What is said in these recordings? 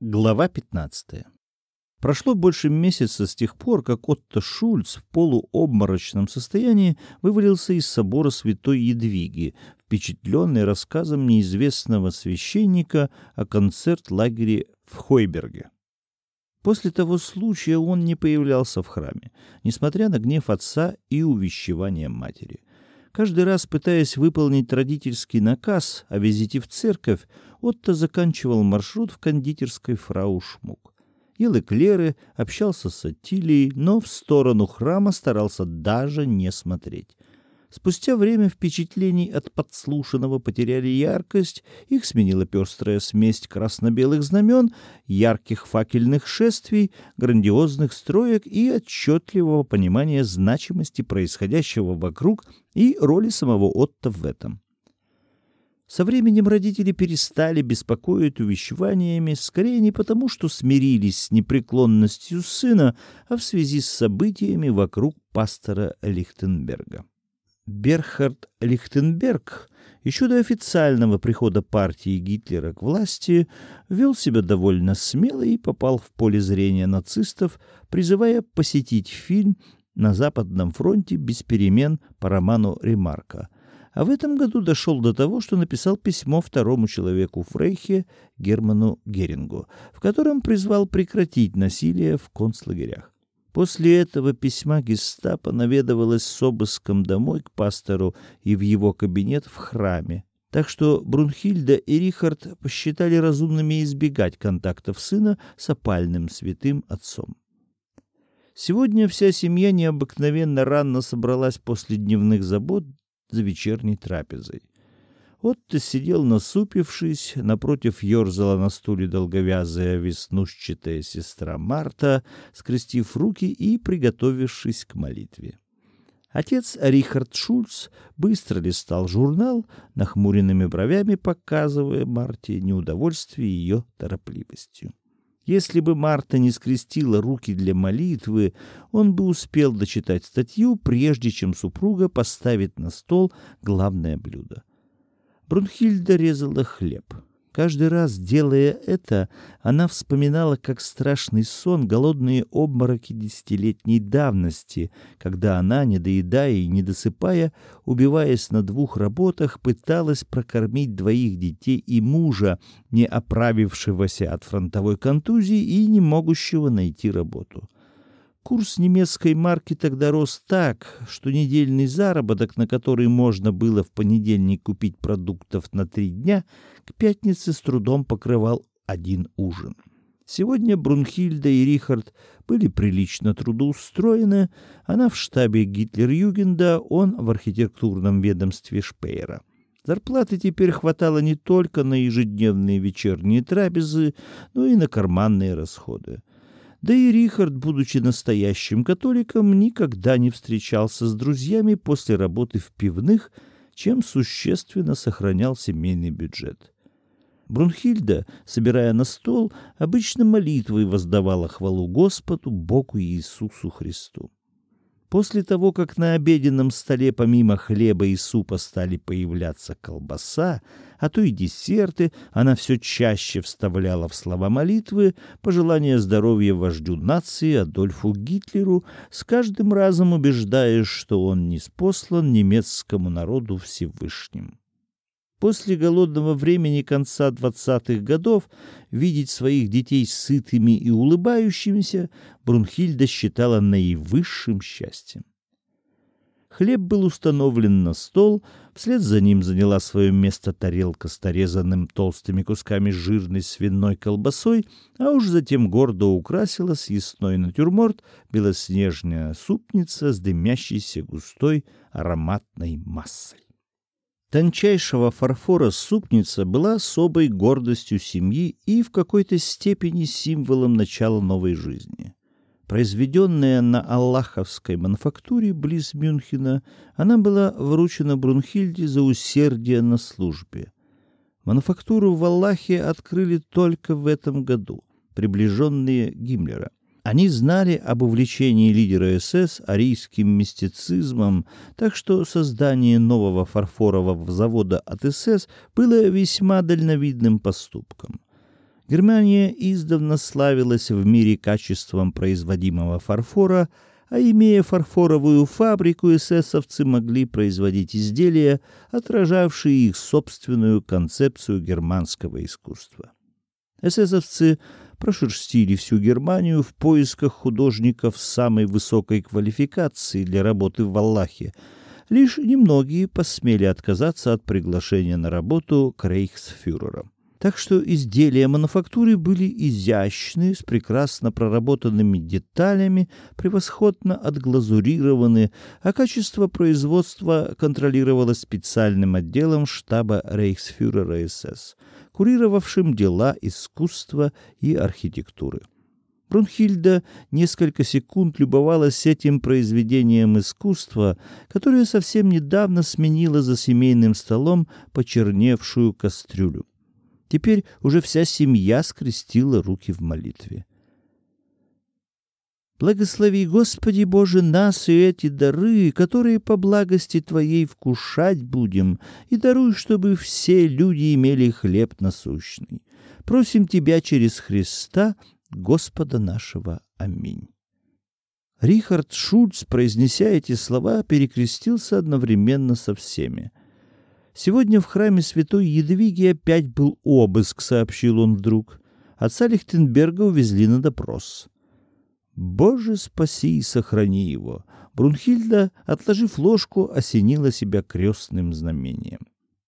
Глава 15. Прошло больше месяца с тех пор, как Отто Шульц в полуобморочном состоянии вывалился из собора святой Едвиги, впечатленный рассказом неизвестного священника о концерт-лагере в Хойберге. После того случая он не появлялся в храме, несмотря на гнев отца и увещевания матери. Каждый раз, пытаясь выполнить родительский наказ о визите в церковь, Отто заканчивал маршрут в кондитерской фрау Шмук. Ел эклеры, общался с Аттилией, но в сторону храма старался даже не смотреть. Спустя время впечатлений от подслушанного потеряли яркость, их сменила пестрая смесь красно-белых знамен, ярких факельных шествий, грандиозных строек и отчетливого понимания значимости происходящего вокруг и роли самого Отто в этом. Со временем родители перестали беспокоить увещеваниями, скорее не потому, что смирились с непреклонностью сына, а в связи с событиями вокруг пастора Лихтенберга. Берхард Лихтенберг еще до официального прихода партии Гитлера к власти вел себя довольно смело и попал в поле зрения нацистов, призывая посетить фильм «На Западном фронте без перемен» по роману Ремарка. А в этом году дошел до того, что написал письмо второму человеку в Рейхе Герману Герингу, в котором призвал прекратить насилие в концлагерях. После этого письма гестапо наведывалось с обыском домой к пастору и в его кабинет в храме. Так что Брунхильда и Рихард посчитали разумными избегать контактов сына с опальным святым отцом. Сегодня вся семья необыкновенно рано собралась после дневных забот за вечерней трапезой. Отто сидел насупившись, напротив ерзала на стуле долговязая веснушчатая сестра Марта, скрестив руки и приготовившись к молитве. Отец Рихард Шульц быстро листал журнал, нахмуренными бровями показывая Марте неудовольствие ее торопливостью. Если бы Марта не скрестила руки для молитвы, он бы успел дочитать статью, прежде чем супруга поставит на стол главное блюдо. Брунхильда резала хлеб. Каждый раз, делая это, она вспоминала, как страшный сон, голодные обмороки десятилетней давности, когда она, не доедая и не досыпая, убиваясь на двух работах, пыталась прокормить двоих детей и мужа, не оправившегося от фронтовой контузии и не могущего найти работу. Курс немецкой марки тогда рос так, что недельный заработок, на который можно было в понедельник купить продуктов на 3 дня, к пятнице с трудом покрывал один ужин. Сегодня Брунхильда и Рихард были прилично трудоустроены, она в штабе Гитлер-Югенда, он в архитектурном ведомстве Шпеера. Зарплаты теперь хватало не только на ежедневные вечерние трапезы, но и на карманные расходы. Да и Рихард, будучи настоящим католиком, никогда не встречался с друзьями после работы в пивных, чем существенно сохранял семейный бюджет. Брунхильда, собирая на стол, обычно молитвой воздавала хвалу Господу, Богу Иисусу Христу. После того, как на обеденном столе помимо хлеба и супа стали появляться колбаса, а то и десерты, она все чаще вставляла в слова молитвы пожелания здоровья вождю нации Адольфу Гитлеру, с каждым разом убеждаясь, что он ниспослан немецкому народу Всевышним. После голодного времени конца 20-х годов видеть своих детей сытыми и улыбающимися Брунхильда считала наивысшим счастьем. Хлеб был установлен на стол, вслед за ним заняла свое место тарелка с нарезанным толстыми кусками жирной свиной колбасой, а уж затем гордо украсила съестной натюрморт белоснежная супница с дымящейся густой ароматной массой. Тончайшего фарфора супница была особой гордостью семьи и в какой-то степени символом начала новой жизни. Произведенная на Аллаховской мануфактуре близ Мюнхена, она была вручена Брунхильде за усердие на службе. Мануфактуру в Аллахе открыли только в этом году приближенные Гиммлера. Они знали об увлечении лидера СС арийским мистицизмом, так что создание нового фарфорового завода от СС было весьма дальновидным поступком. Германия издавна славилась в мире качеством производимого фарфора, а имея фарфоровую фабрику, эсэсовцы могли производить изделия, отражавшие их собственную концепцию германского искусства. Эсэсовцы прошерстили всю Германию в поисках художников с самой высокой квалификацией для работы в Валлахе. Лишь немногие посмели отказаться от приглашения на работу к рейхсфюрерам. Так что изделия мануфактуры были изящны, с прекрасно проработанными деталями, превосходно отглазурированы, а качество производства контролировалось специальным отделом штаба рейхсфюрера СС, курировавшим дела искусства и архитектуры. Брунхильда несколько секунд любовалась этим произведением искусства, которое совсем недавно сменило за семейным столом почерневшую кастрюлю. Теперь уже вся семья скрестила руки в молитве. «Благослови, Господи Боже, нас и эти дары, которые по благости Твоей вкушать будем, и даруй, чтобы все люди имели хлеб насущный. Просим Тебя через Христа, Господа нашего. Аминь». Рихард Шульц, произнеся эти слова, перекрестился одновременно со всеми. «Сегодня в храме святой Едвиги опять был обыск», — сообщил он вдруг. «Отца Лихтенберга увезли на допрос». «Боже, спаси и сохрани его!» Брунхильда, отложив ложку, осенила себя крестным знамением.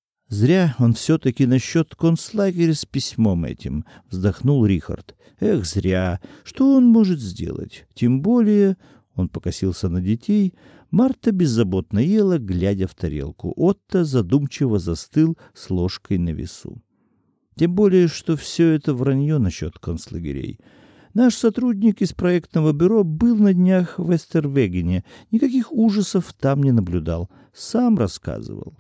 «Зря он все-таки насчет концлагеря с письмом этим», — вздохнул Рихард. «Эх, зря! Что он может сделать? Тем более...» — он покосился на детей. Марта беззаботно ела, глядя в тарелку. Отто задумчиво застыл с ложкой на весу. «Тем более, что все это вранье насчет концлагерей. Наш сотрудник из проектного бюро был на днях в Эстервегене. Никаких ужасов там не наблюдал. Сам рассказывал».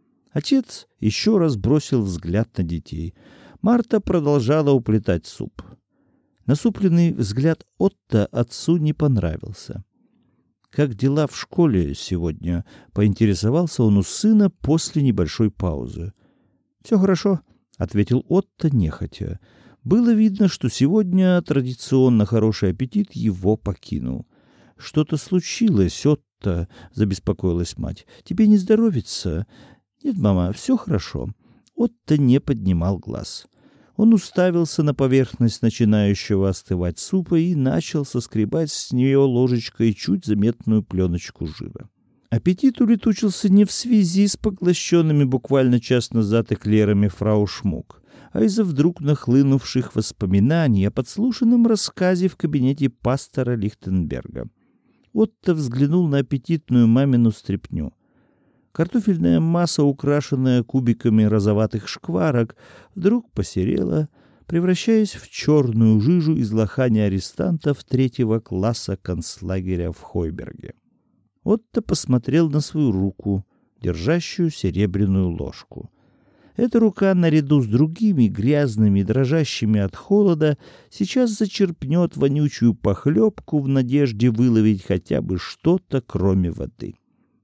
Отец еще раз бросил взгляд на детей. Марта продолжала уплетать суп. Насупленный взгляд Отто отцу не понравился. «Как дела в школе сегодня?» — поинтересовался он у сына после небольшой паузы. «Все хорошо», — ответил Отто нехотя. Было видно, что сегодня традиционно хороший аппетит его покинул. «Что-то случилось, Отто?» — забеспокоилась мать. «Тебе не здоровится?» «Нет, мама, все хорошо». Отто не поднимал глаз. Он уставился на поверхность начинающего остывать супа и начал соскребать с нее ложечкой чуть заметную пленочку жира. Аппетит улетучился не в связи с поглощенными буквально час назад эклерами фрау Шмук, а из-за вдруг нахлынувших воспоминаний о подслушанном рассказе в кабинете пастора Лихтенберга. Отто взглянул на аппетитную мамину стряпню. Картофельная масса, украшенная кубиками розоватых шкварок, вдруг посерела, превращаясь в черную жижу из лохани арестантов 3-го класса концлагеря в Хойберге. Отто посмотрел на свою руку, держащую серебряную ложку. Эта рука, наряду с другими грязными, дрожащими от холода, сейчас зачерпнет вонючую похлебку в надежде выловить хотя бы что-то, кроме воды.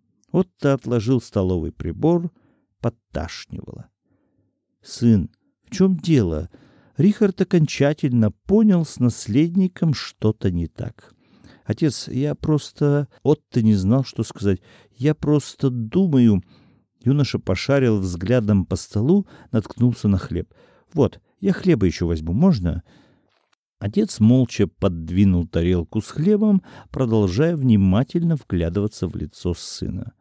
Отто отложил столовый прибор, подташнивало. «Сын, в чем дело?» Рихард окончательно понял, с наследником что-то не так. «Отец, я просто...» Отто не знал, что сказать. «Я просто думаю...» Юноша пошарил взглядом по столу, наткнулся на хлеб. «Вот, я хлеба еще возьму, можно?» Отец молча подвинул тарелку с хлебом, продолжая внимательно вглядываться в лицо сына.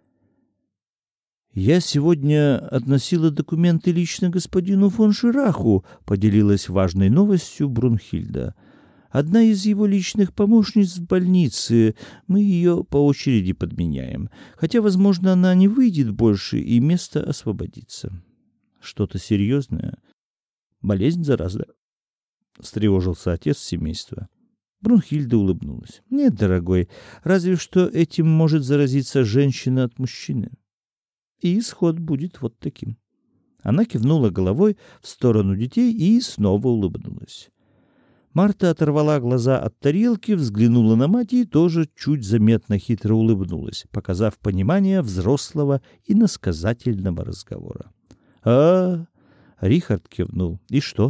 «Я сегодня относила документы лично господину фон Шираху», — поделилась важной новостью Брунхильда. «Одна из его личных помощниц в больнице. Мы ее по очереди подменяем. Хотя, возможно, она не выйдет больше, и место освободится». «Что-то серьезное? Болезнь, зараза?» — встревожился отец семейства. Брунхильда улыбнулась. «Нет, дорогой, разве что этим может заразиться женщина от мужчины. И исход будет вот таким». Она кивнула головой в сторону детей и снова улыбнулась. Марта оторвала глаза от тарелки, взглянула на мать и тоже чуть заметно хитро улыбнулась, показав понимание взрослого и иносказательного разговора. «А-а-а!» — Рихард кивнул. «И что?»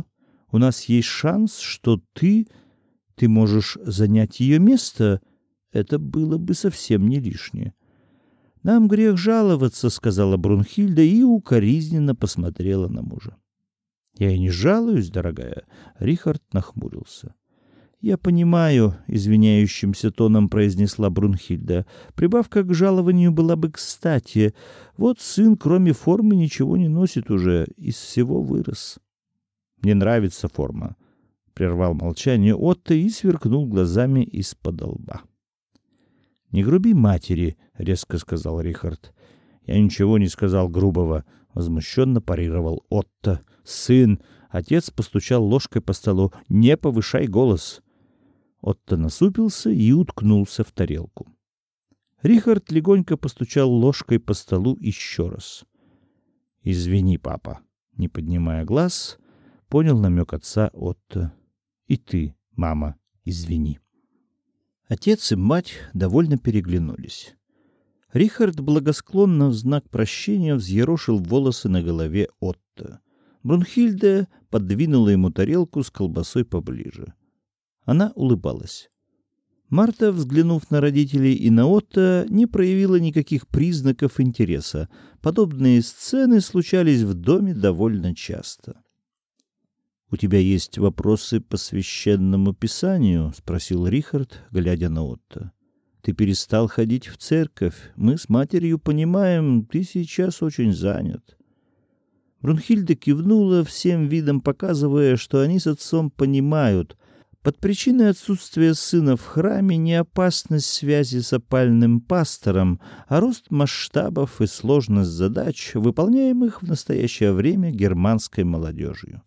У нас есть шанс, что ты можешь занять ее место. Это было бы совсем не лишнее. «Нам грех жаловаться», — сказала Брунхильда и укоризненно посмотрела на мужа. «Я и не жалуюсь, дорогая», — Рихард нахмурился. «Я понимаю», — извиняющимся тоном произнесла Брунхильда. «Прибавка к жалованию была бы кстати. Вот сын, кроме формы, ничего не носит уже, из всего вырос». «Мне нравится форма», — прервал молчание Отто и сверкнул глазами из-под лба. «Не груби матери», — резко сказал Рихард. «Я ничего не сказал грубого», — возмущенно парировал Отто. «Сын!» — отец постучал ложкой по столу. «Не повышай голос!» Отто насупился и уткнулся в тарелку. Рихард легонько постучал ложкой по столу еще раз. «Извини, папа», — не поднимая глаз, понял намек отца Отто. «И ты, мама, извини». Отец и мать довольно переглянулись. Рихард благосклонно в знак прощения взъерошил волосы на голове Отто. Брунхильда подвинула ему тарелку с колбасой поближе. Она улыбалась. Марта, взглянув на родителей и на Отто, не проявила никаких признаков интереса. Подобные сцены случались в доме довольно часто. «У тебя есть вопросы по священному писанию?» — спросил Рихард, глядя на Отто. «Ты перестал ходить в церковь. Мы с матерью понимаем, ты сейчас очень занят». Брунхильда кивнула, всем видом показывая, что они с отцом понимают. Под причиной отсутствия сына в храме не опасность связи с опальным пастором, а рост масштабов и сложность задач, выполняемых в настоящее время германской молодежью.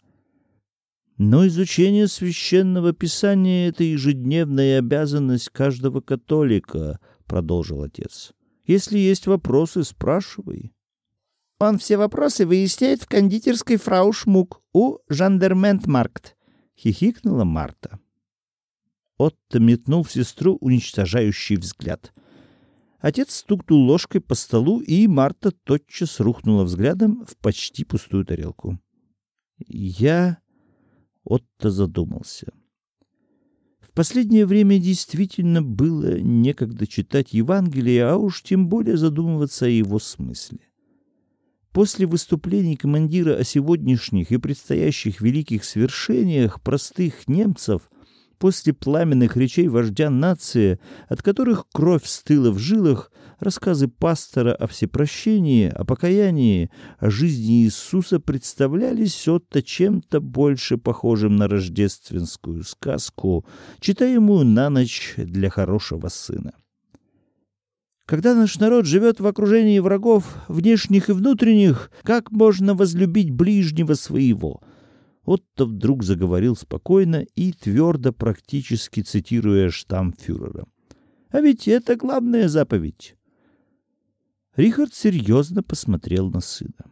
Но изучение священного писания — это ежедневная обязанность каждого католика, — продолжил отец. Если есть вопросы, спрашивай. Он все вопросы выясняет в кондитерской фрау Шмук у Жандерментмаркт, — хихикнула Марта. Отто метнул в сестру уничтожающий взгляд. Отец стукнул ложкой по столу, и Марта тотчас рухнула взглядом в почти пустую тарелку. Отто задумался. В последнее время действительно было некогда читать Евангелие, а уж тем более задумываться о его смысле. После выступлений командира о сегодняшних и предстоящих великих свершениях простых немцев, после пламенных речей вождя нации, от которых кровь стыла в жилах, рассказы пастора о всепрощении, о покаянии, о жизни Иисуса представлялись Отто чем-то больше похожим на рождественскую сказку, читаемую на ночь для хорошего сына. Когда наш народ живет в окружении врагов, внешних и внутренних, как можно возлюбить ближнего своего? Отто вдруг заговорил спокойно и твердо, практически цитируя штамфюрера. А ведь это главная заповедь. Рихард серьезно посмотрел на сына.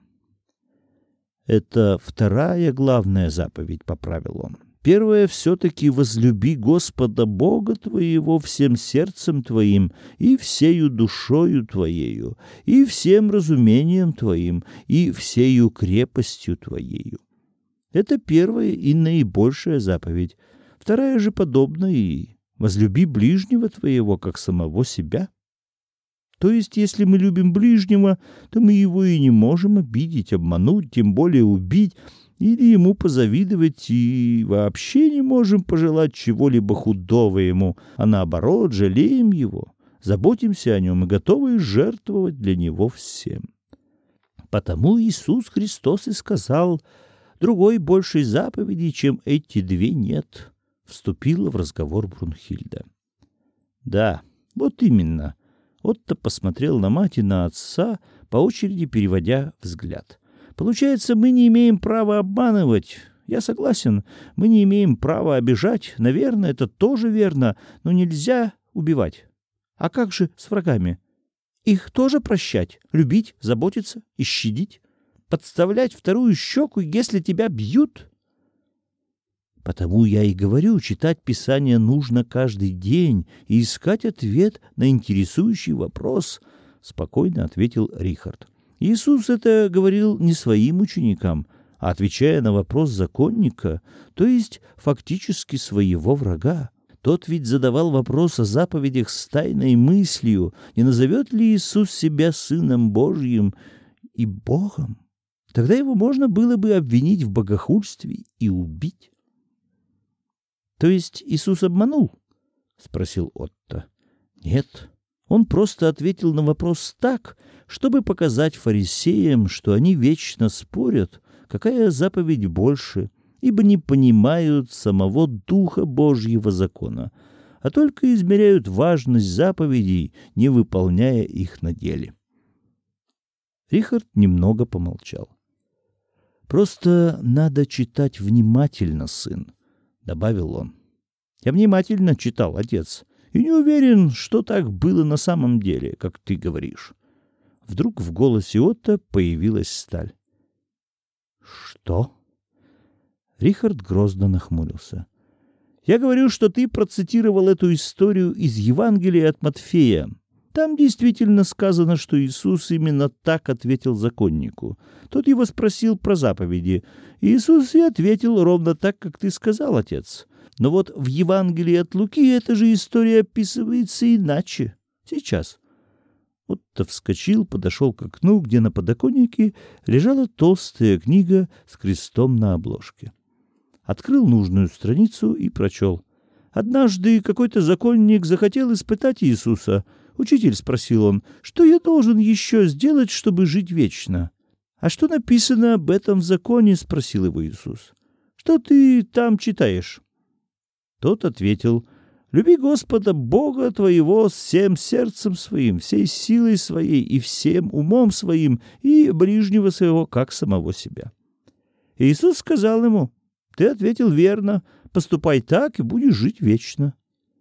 Это вторая главная заповедь, поправил он. Первая все-таки возлюби Господа Бога твоего всем сердцем твоим и всею душою твоею, и всем разумением твоим, и всею крепостью твоею. Это первая и наибольшая заповедь. Вторая же подобна и возлюби ближнего твоего, как самого себя. То есть, если мы любим ближнего, то мы его и не можем обидеть, обмануть, тем более убить или ему позавидовать, и вообще не можем пожелать чего-либо худого ему, а наоборот, жалеем его, заботимся о нем и готовы жертвовать для него всем. Потому Иисус Христос и сказал: «Другой большей заповеди, чем эти две, нет», — вступила в разговор Брунхильда. «Да, вот именно». Отто посмотрел на мать и на отца, по очереди переводя взгляд. «Получается, мы не имеем права обманывать. Я согласен, мы не имеем права обижать. Наверное, это тоже верно, но нельзя убивать. А как же с врагами? Их тоже прощать, любить, заботиться и щадить? Подставлять вторую щеку, если тебя бьют?» Потому я и говорю, читать Писание нужно каждый день и искать ответ на интересующий вопрос, — спокойно ответил Рихард. Иисус это говорил не своим ученикам, а отвечая на вопрос законника, то есть фактически своего врага. Тот ведь задавал вопрос о заповедях с тайной мыслью, не назовет ли Иисус себя Сыном Божьим и Богом. Тогда его можно было бы обвинить в богохульстве и убить. — То есть Иисус обманул? — спросил Отто. — Нет, он просто ответил на вопрос так, чтобы показать фарисеям, что они вечно спорят, какая заповедь больше, ибо не понимают самого Духа Божьего закона, а только измеряют важность заповедей, не выполняя их на деле. Рихард немного помолчал. «Просто надо читать внимательно, сын», — добавил он. «Я внимательно читал, отец, и не уверен, что так было на самом деле, как ты говоришь». Вдруг в голосе Отто появилась сталь. «Что?» Рихард грозно нахмурился. «Я говорю, что ты процитировал эту историю из Евангелия от Матфея. Там действительно сказано, что Иисус именно так ответил законнику. Тот его спросил про заповеди. И Иисус и ответил ровно так, как ты сказал, отец. Но вот в Евангелии от Луки эта же история описывается иначе. Сейчас». Отто вскочил, подошел к окну, где на подоконнике лежала толстая книга с крестом на обложке. Открыл нужную страницу и прочел. «Однажды какой-то законник захотел испытать Иисуса. «Учитель», — спросил он, — «что я должен еще сделать, чтобы жить вечно?» «А что написано об этом в законе?» — спросил его Иисус. «Что ты там читаешь?» Тот ответил: «Люби Господа Бога твоего всем сердцем своим, всей силой своей и всем умом своим, и ближнего своего, как самого себя». И Иисус сказал ему: «Ты ответил верно, поступай так, и будешь жить вечно».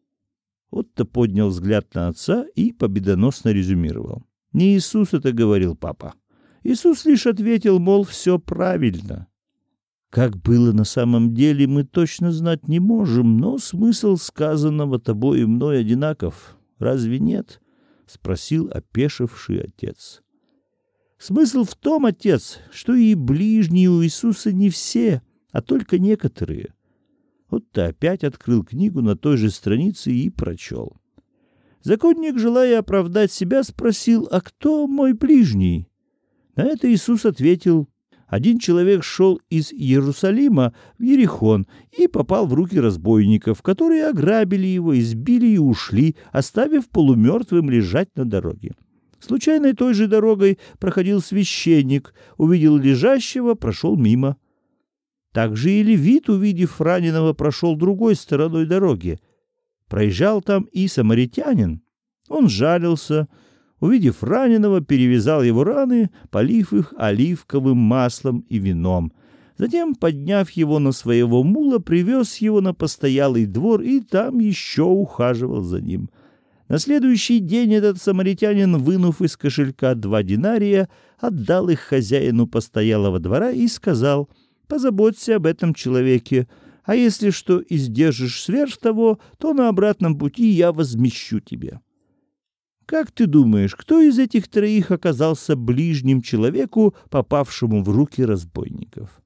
Отто поднял взгляд на отца и победоносно резюмировал: «Не Иисус это говорил, папа. Иисус лишь ответил, мол, все правильно». Как было на самом деле, мы точно знать не можем, но смысл сказанного тобой и мной одинаков. Разве нет? — спросил опешивший отец. Смысл в том, отец, что и ближние у Иисуса не все, а только некоторые. Вот ты опять открыл книгу на той же странице и прочел. Законник, желая оправдать себя, спросил: «А кто мой ближний?» На это Иисус ответил: «Один человек шел из Иерусалима в Иерихон и попал в руки разбойников, которые ограбили его, избили и ушли, оставив полумертвым лежать на дороге. Случайно той же дорогой проходил священник, увидел лежащего, прошел мимо. Также и левит, увидев раненого, прошел другой стороной дороги. Проезжал там и самаритянин. Он жалился. Увидев раненого, перевязал его раны, полив их оливковым маслом и вином. Затем, подняв его на своего мула, привез его на постоялый двор и там еще ухаживал за ним. На следующий день этот самаритянин, вынув из кошелька 2 динария, отдал их хозяину постоялого двора и сказал: «Позаботься об этом человеке, а если что издержишь сверх того, то на обратном пути я возмещу тебе». Как ты думаешь, кто из этих троих оказался ближним человеку, попавшему в руки разбойников?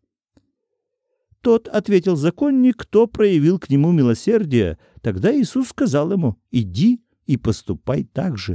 Тот, — ответил законник, — кто проявил к нему милосердие. Тогда Иисус сказал ему: «Иди и поступай так же».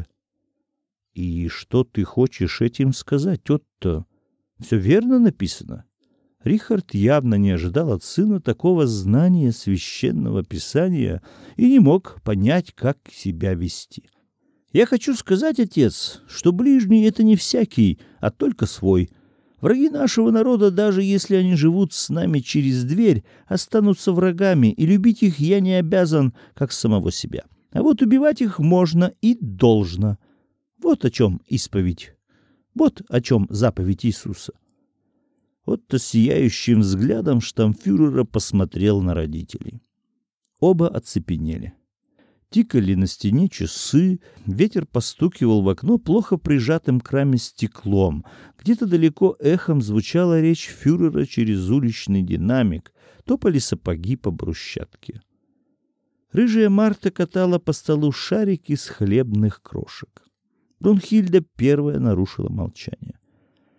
И что ты хочешь этим сказать, Отто? Все верно написано? Рихард явно не ожидал от сына такого знания священного писания и не мог понять, как себя вести. «Я хочу сказать, отец, что ближний — это не всякий, а только свой. Враги нашего народа, даже если они живут с нами через дверь, останутся врагами, и любить их я не обязан, как самого себя. А вот убивать их можно и должно. Вот о чем исповедь. Вот о чем заповедь Иисуса». Вот-то сияющим взглядом штамфюрера посмотрел на родителей. Оба оцепенели. Тикали на стене часы, ветер постукивал в окно плохо прижатым к раме стеклом. Где-то далеко эхом звучала речь фюрера через уличный динамик, топали сапоги по брусчатке. Рыжая Марта катала по столу шарик из хлебных крошек. Брунхильда первая нарушила молчание.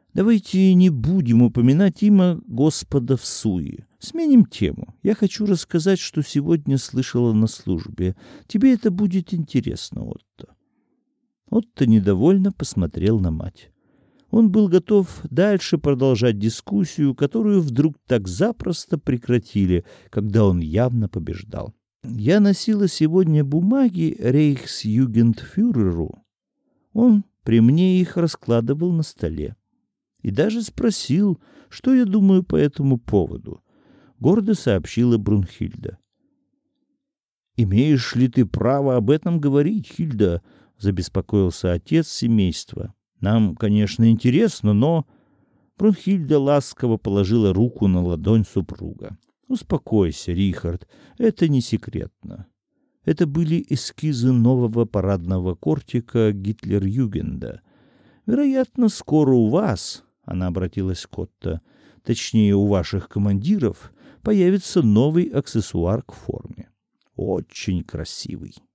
Давайте не будем упоминать имя Господа в суе. Сменим тему. Я хочу рассказать, что сегодня слышала на службе. Тебе это будет интересно, Отто». Отто недовольно посмотрел на мать. Он был готов дальше продолжать дискуссию, которую вдруг так запросто прекратили, когда он явно побеждал. «Я носила сегодня бумаги рейхсюгендфюреру. Он при мне их раскладывал на столе. И даже спросил, что я думаю по этому поводу», — гордо сообщила Брунхильда. «Имеешь ли ты право об этом говорить, Хильда?» — забеспокоился отец семейства. «Нам, конечно, интересно, но...» Брунхильда ласково положила руку на ладонь супруга. «Успокойся, Рихард, это не секретно. Это были эскизы нового парадного кортика Гитлер-Югенда. Вероятно, скоро у вас, — она обратилась к Отто, — точнее, у ваших командиров, появится новый аксессуар к форме. Очень красивый».